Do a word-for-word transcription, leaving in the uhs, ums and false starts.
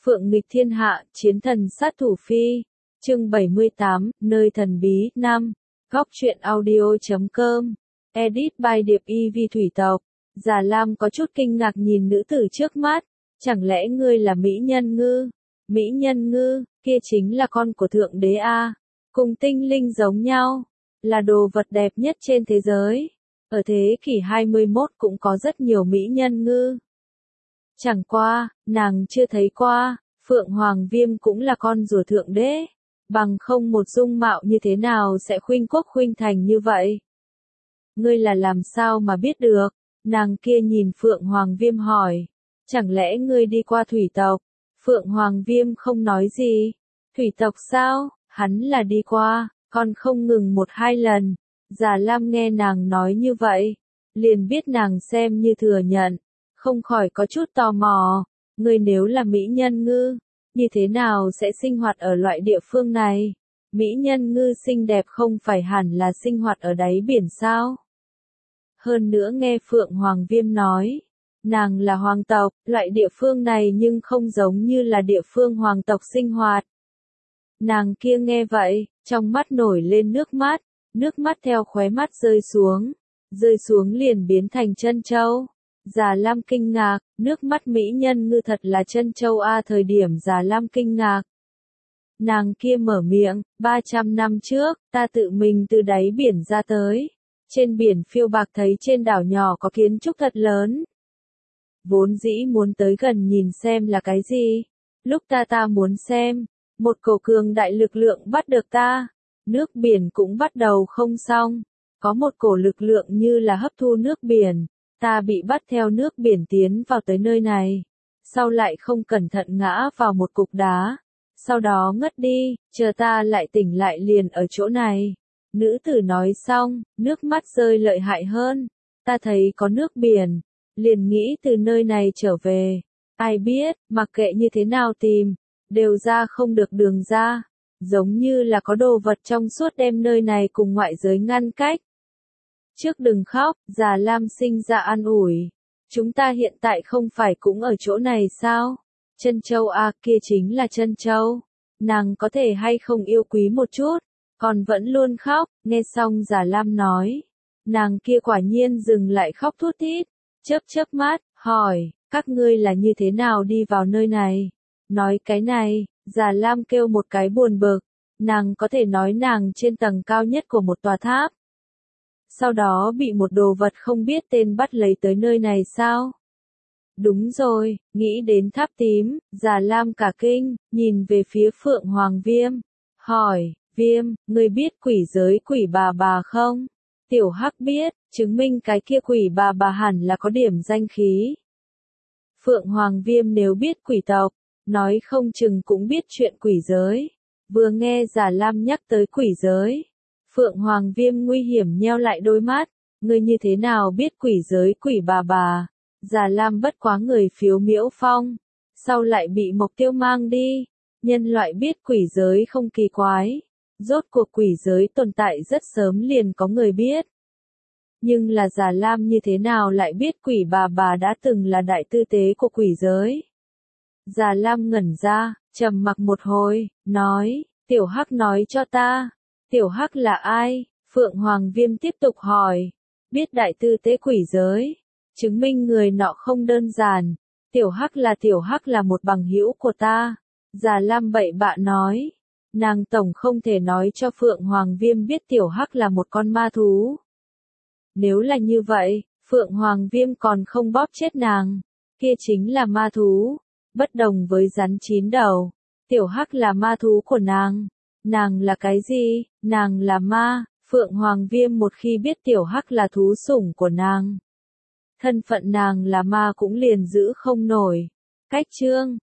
Phượng nghịch thiên hạ, chiến thần sát thủ phi. Chương bảy mươi tám, nơi thần bí, năm. Góc truyện audio chấm com. Edit by Điệp Y Vi Thủy Tộc. Già Lam có chút kinh ngạc nhìn nữ tử trước mắt. Chẳng lẽ ngươi là Mỹ Nhân Ngư? Mỹ Nhân Ngư, kia chính là con của Thượng Đế A. Cùng tinh linh giống nhau. Là đồ vật đẹp nhất trên thế giới. Ở thế kỷ hai mươi mốt cũng có rất nhiều Mỹ Nhân Ngư. Chẳng qua, nàng chưa thấy qua, Phượng Hoàng Viêm cũng là con rùa Thượng Đế. Bằng không một dung mạo như thế nào sẽ khuynh quốc khuynh thành như vậy? Ngươi là làm sao mà biết được? Nàng kia nhìn Phượng Hoàng Viêm hỏi. Chẳng lẽ ngươi đi qua thủy tộc? Phượng Hoàng Viêm không nói gì. Thủy tộc sao? Hắn là đi qua, còn không ngừng một hai lần. Già Lam nghe nàng nói như vậy, liền biết nàng xem như thừa nhận. Không khỏi có chút tò mò. Ngươi nếu là Mỹ Nhân Ngư, như thế nào sẽ sinh hoạt ở loại địa phương này? Mỹ Nhân Ngư xinh đẹp không phải hẳn là sinh hoạt ở đáy biển sao? Hơn nữa nghe Phượng Hoàng Viêm nói, nàng là hoàng tộc, loại địa phương này nhưng không giống như là địa phương hoàng tộc sinh hoạt. Nàng kia nghe vậy, trong mắt nổi lên nước mắt, nước mắt theo khóe mắt rơi xuống, rơi xuống liền biến thành chân châu. Già Lam kinh ngạc, nước mắt Mỹ Nhân Ngư thật là chân châu A. Thời điểm Già Lam kinh ngạc, nàng kia mở miệng, ba trăm năm trước, ta tự mình từ đáy biển ra tới. Trên biển phiêu bạc thấy trên đảo nhỏ có kiến trúc thật lớn. Vốn dĩ muốn tới gần nhìn xem là cái gì. Lúc ta ta muốn xem, một cổ cường đại lực lượng bắt được ta. Nước biển cũng bắt đầu không xong. Có một cổ lực lượng như là hấp thu nước biển. Ta bị bắt theo nước biển tiến vào tới nơi này. Sau lại không cẩn thận ngã vào một cục đá. Sau đó ngất đi, chờ ta lại tỉnh lại liền ở chỗ này. Nữ tử nói xong, nước mắt rơi lợi hại hơn. Ta thấy có nước biển, liền nghĩ từ nơi này trở về. Ai biết, mặc kệ như thế nào tìm, đều ra không được đường ra. Giống như là có đồ vật trong suốt đem nơi này cùng ngoại giới ngăn cách. Trước đừng khóc, Già Lam sinh ra an ủi. Chúng ta hiện tại không phải cũng ở chỗ này sao? Chân châu A, kia chính là chân châu. Nàng có thể hay không yêu quý một chút, còn vẫn luôn khóc. Nghe xong Già Lam nói, nàng kia quả nhiên dừng lại khóc thút thít, chớp chớp mắt, hỏi, các ngươi là như thế nào đi vào nơi này? Nói cái này, Già Lam kêu một cái buồn bực, nàng có thể nói nàng trên tầng cao nhất của một tòa tháp. Sau đó bị một đồ vật không biết tên bắt lấy tới nơi này sao? Đúng rồi, nghĩ đến tháp tím, Già Lam cả kinh, nhìn về phía Phượng Hoàng Viêm, hỏi, Viêm, ngươi biết quỷ giới quỷ bà bà không? Tiểu Hắc biết, chứng minh cái kia quỷ bà bà hẳn là có điểm danh khí. Phượng Hoàng Viêm nếu biết quỷ tộc, nói không chừng cũng biết chuyện quỷ giới. Vừa nghe Già Lam nhắc tới quỷ giới, Phượng Hoàng Viêm nguy hiểm nheo lại đôi mắt, ngươi như thế nào biết quỷ giới quỷ bà bà? Già Lam bất quá người phiếu miễu phong, sau lại bị Mộc Tiêu mang đi. Nhân loại biết quỷ giới không kỳ quái, rốt cuộc quỷ giới tồn tại rất sớm liền có người biết. Nhưng là Già Lam như thế nào lại biết quỷ bà bà đã từng là đại tư tế của quỷ giới? Già Lam ngẩn ra, trầm mặc một hồi, nói, Tiểu Hắc nói cho ta. Tiểu Hắc là ai? Phượng Hoàng Viêm tiếp tục hỏi. Biết đại tư tế quỷ giới, chứng minh người nọ không đơn giản. Tiểu Hắc là Tiểu Hắc là một bằng hữu của ta. Già Lam bậy bạ nói. Nàng tổng không thể nói cho Phượng Hoàng Viêm biết Tiểu Hắc là một con ma thú. Nếu là như vậy, Phượng Hoàng Viêm còn không bóp chết nàng. Kia chính là ma thú. Bất đồng với rắn chín đầu. Tiểu Hắc là ma thú của nàng. Nàng là cái gì? Nàng là ma. Phượng Hoàng Viêm một khi biết Tiểu Hắc là thú sủng của nàng, thân phận nàng là ma cũng liền giữ không nổi. Cách chương